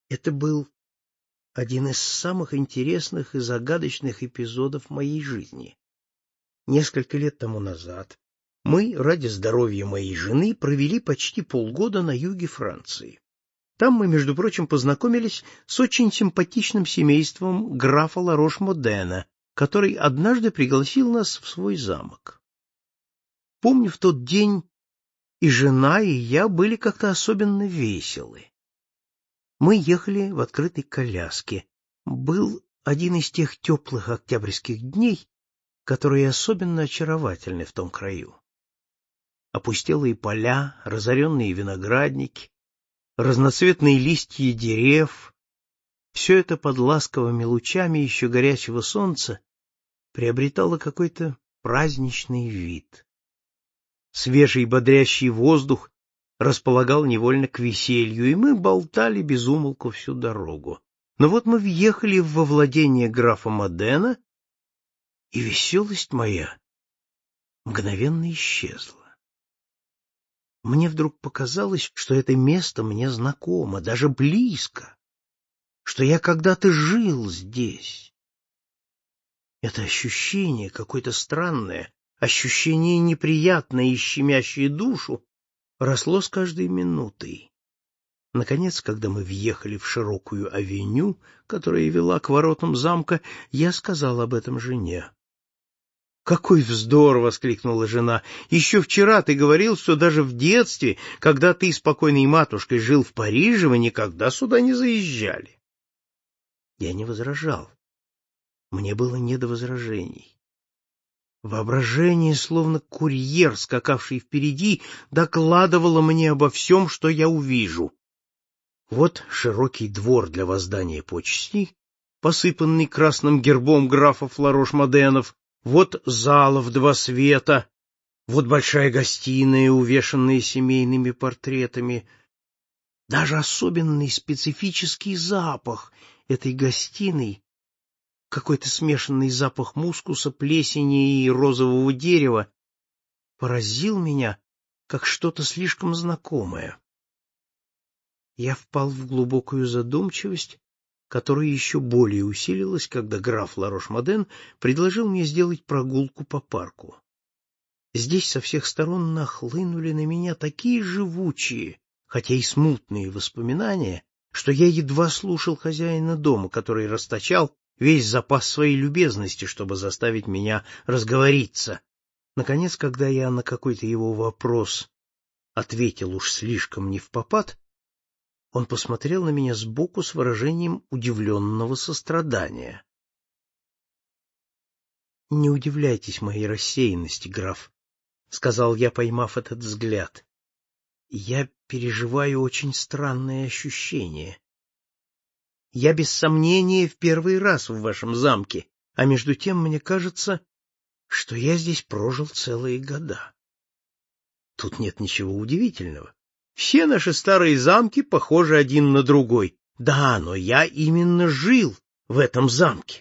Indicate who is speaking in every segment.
Speaker 1: Это был один из самых интересных и загадочных эпизодов моей жизни. Несколько лет тому назад мы, ради здоровья моей жены, провели почти полгода на юге Франции. Там мы, между прочим, познакомились с очень симпатичным семейством графа Ларош-Модена, который однажды пригласил нас в свой замок. Помню, в тот день и жена, и я были как-то особенно веселы. Мы ехали в открытой коляске. Был один из тех теплых октябрьских дней, которые особенно очаровательны в том краю. Опустелые поля, разоренные виноградники, разноцветные листья дерев — все это под ласковыми лучами еще горячего солнца приобретало какой-то праздничный вид. Свежий бодрящий воздух располагал невольно к веселью, и мы болтали без умолку всю дорогу. Но вот мы въехали во владение графа Модена, и веселость моя мгновенно исчезла. Мне вдруг показалось, что это место мне знакомо, даже близко, что я когда-то жил здесь. Это ощущение, какое-то странное, ощущение неприятное и щемящее душу, росло с каждой минутой. Наконец, когда мы въехали в широкую авеню, которая вела к воротам замка, я сказал об этом жене. «Какой вздор!» — воскликнула жена. «Еще вчера ты говорил, что даже в детстве, когда ты с покойной матушкой жил в Париже, вы никогда сюда не заезжали». Я не возражал. Мне было не до возражений. Воображение, словно курьер, скакавший впереди, докладывало мне обо всем, что я увижу. Вот широкий двор для воздания почестей, посыпанный красным гербом графов Ларош-Моденов, вот зала в два света, вот большая гостиная, увешанная семейными портретами. Даже особенный специфический запах этой гостиной, какой-то смешанный запах мускуса, плесени и розового дерева, поразил меня, как что-то слишком знакомое. Я впал в глубокую задумчивость, которая еще более усилилась, когда граф Ларош-Моден предложил мне сделать прогулку по парку. Здесь со всех сторон нахлынули на меня такие живучие, хотя и смутные воспоминания, что я едва слушал хозяина дома, который расточал весь запас своей любезности, чтобы заставить меня разговориться. Наконец, когда я на какой-то его вопрос ответил уж слишком невпопад, он посмотрел на меня сбоку с выражением удивленного сострадания. — Не удивляйтесь моей рассеянности, граф, — сказал я, поймав этот взгляд. — Я переживаю очень странное ощущение. Я без сомнения в первый раз в вашем замке, а между тем мне кажется, что я здесь прожил целые года. Тут нет ничего удивительного. Все наши старые замки похожи один на другой. Да, но я именно жил в этом замке.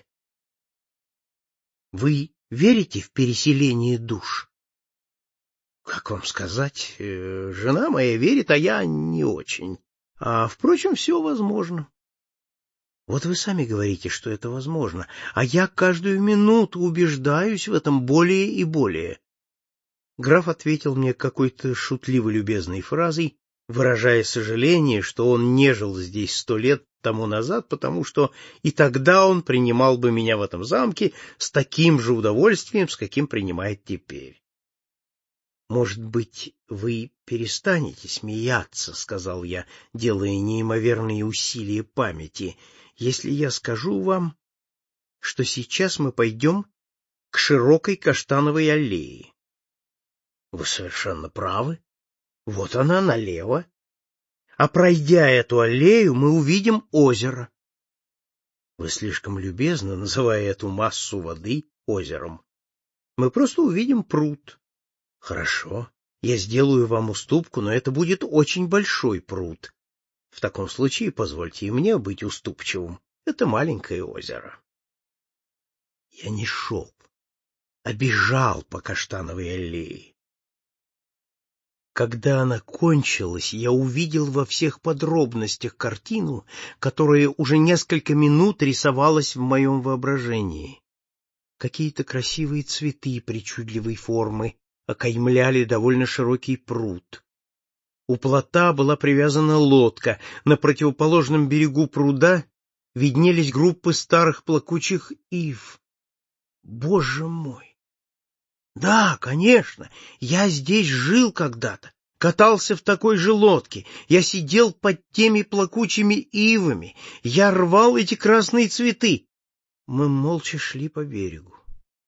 Speaker 1: Вы верите в переселение душ? Как вам сказать, жена моя верит, а я не очень. А, впрочем, все возможно. Вот вы сами говорите, что это возможно, а я каждую минуту убеждаюсь в этом более и более. Граф ответил мне какой-то шутливо-любезной фразой, выражая сожаление, что он не жил здесь 100 лет тому назад, потому что и тогда он принимал бы меня в этом замке с таким же удовольствием, с каким принимает теперь. — Может быть, вы перестанете смеяться, — сказал я, делая неимоверные усилия памяти, — если я скажу вам, что сейчас мы пойдем к широкой каштановой аллее. — Вы совершенно правы. Вот она налево. А пройдя эту аллею, мы увидим озеро. Вы слишком любезны, называя эту массу воды озером. Мы просто увидим пруд. Хорошо, я сделаю вам уступку, но это будет очень большой пруд. В таком случае позвольте и мне быть уступчивым. Это маленькое озеро. Я не шел, а бежал по каштановой аллее. Когда она кончилась, я увидел во всех подробностях картину, которая уже несколько минут рисовалась в моем воображении. Какие-то красивые цветы причудливой формы окаймляли довольно широкий пруд. У плота была привязана лодка, на противоположном берегу пруда виднелись группы старых плакучих ив. Боже мой! Да, конечно, я здесь жил когда-то, катался в такой же лодке, я сидел под теми плакучими ивами, я рвал эти красные цветы. Мы молча шли по берегу.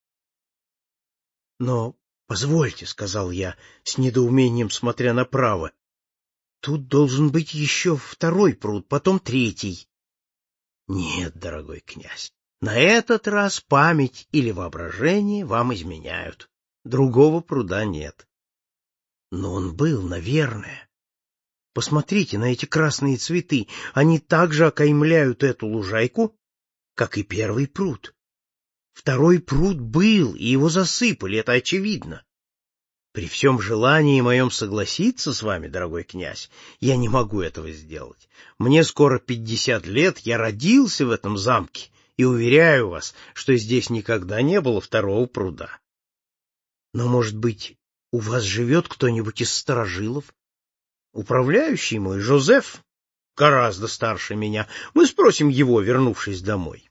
Speaker 1: Но, позвольте, — сказал я, с недоумением смотря направо, — тут должен быть еще второй пруд, потом третий. Нет, дорогой князь, на этот раз память или воображение вам изменяют. Другого пруда нет. Но он был, наверное. Посмотрите на эти красные цветы. Они также окаймляют эту лужайку, как и первый пруд. Второй пруд был, и его засыпали, это очевидно. При всем желании моем согласиться с вами, дорогой князь, я не могу этого сделать. Мне скоро 50 лет, я родился в этом замке, и уверяю вас, что здесь никогда не было второго пруда. Но, может быть, у вас живет кто-нибудь из старожилов? Управляющий мой, Жозеф, гораздо старше меня. Мы спросим его, вернувшись домой.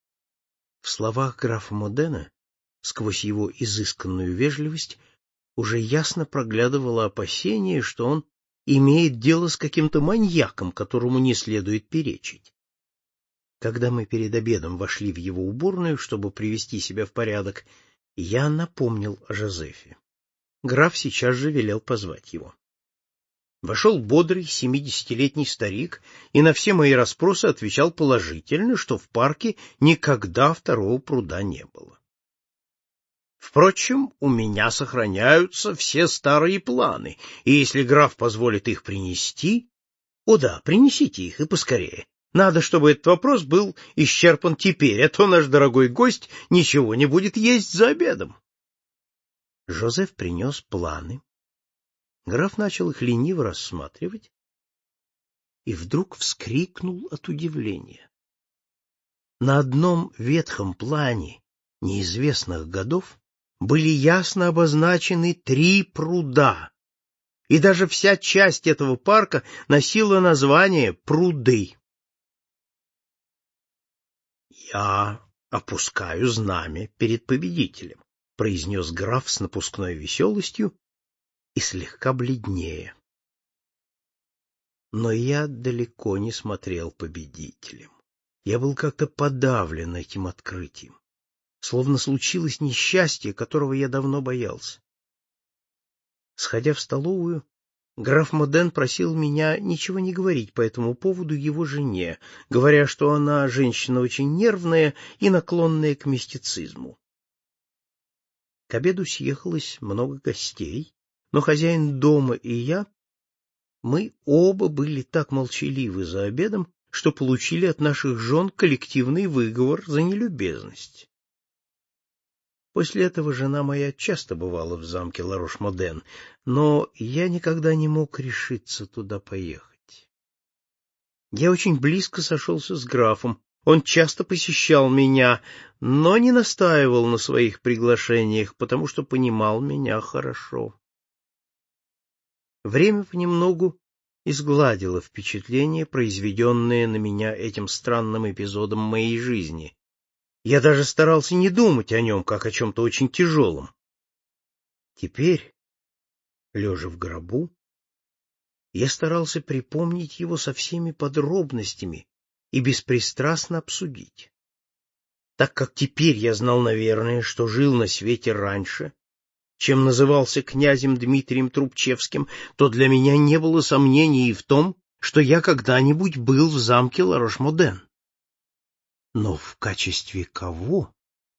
Speaker 1: В словах графа Модена, сквозь его изысканную вежливость, уже ясно проглядывало опасение, что он имеет дело с каким-то маньяком, которому не следует перечить. Когда мы перед обедом вошли в его уборную, чтобы привести себя в порядок, я напомнил о Жозефе. Граф сейчас же велел позвать его. Вошел бодрый 70-летний старик и на все мои расспросы отвечал положительно, что в парке никогда второго пруда не было. Впрочем, у меня сохраняются все старые планы, и если граф позволит их принести... О да, принесите их, и поскорее. Надо, чтобы этот вопрос был исчерпан теперь, а то наш дорогой гость ничего не будет есть за обедом. Жозеф принес планы. Граф начал их лениво рассматривать и вдруг вскрикнул от удивления. На одном ветхом плане неизвестных годов были ясно обозначены 3 пруда, и даже вся часть этого парка носила название «Пруды». «Я опускаю знамя перед победителем», — произнес граф с напускной веселостью и слегка бледнее. Но я далеко не смотрел победителем. Я был как-то подавлен этим открытием, словно случилось несчастье, которого я давно боялся. Сходя в столовую, граф Моден просил меня ничего не говорить по этому поводу его жене, говоря, что она женщина очень нервная и наклонная к мистицизму. К обеду съехалось много гостей, но хозяин дома и я, мы оба были так молчаливы за обедом, что получили от наших жен коллективный выговор за нелюбезность. После этого жена моя часто бывала в замке Ларош-Моден, но я никогда не мог решиться туда поехать. Я очень близко сошелся с графом, он часто посещал меня, но не настаивал на своих приглашениях, потому что понимал меня хорошо. Время понемногу изгладило впечатление, произведенное на меня этим странным эпизодом моей жизни. Я даже старался не думать о нем, как о чем-то очень тяжелом. Теперь, лежа в гробу, я старался припомнить его со всеми подробностями и беспристрастно обсудить. Так как теперь я знал, наверное, что жил на свете раньше, чем назывался князем Дмитрием Трубчевским, то для меня не было сомнений и в том, что я когда-нибудь был в замке Ларош-Моден. Но в качестве кого?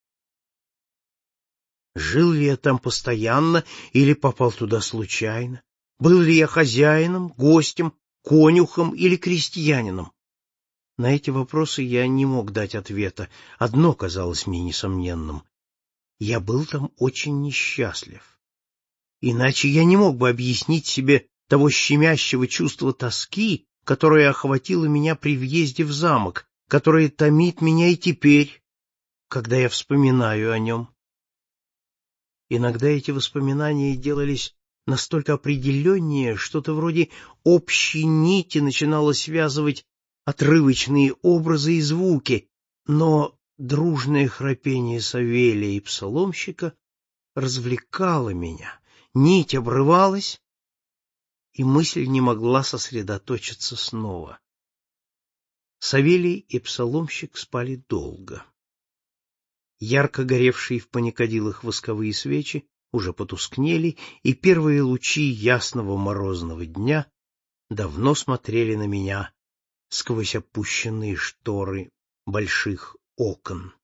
Speaker 1: Жил ли я там постоянно или попал туда случайно? Был ли я хозяином, гостем, конюхом или крестьянином? На эти вопросы я не мог дать ответа. Одно казалось мне несомненным. Я был там очень несчастлив. Иначе я не мог бы объяснить себе того щемящего чувства тоски, которое охватило меня при въезде в замок, которое томит меня и теперь, когда я вспоминаю о нем. Иногда эти воспоминания делались настолько определеннее, что-то вроде общей нити начинало связывать отрывочные образы и звуки, но дружное храпение Савелия и псаломщика развлекало меня, нить обрывалась, и мысль не могла сосредоточиться снова. Савелий и псаломщик спали долго. Ярко горевшие в паникадилах восковые свечи уже потускнели, и первые лучи ясного морозного дня давно смотрели на меня сквозь опущенные шторы больших окон.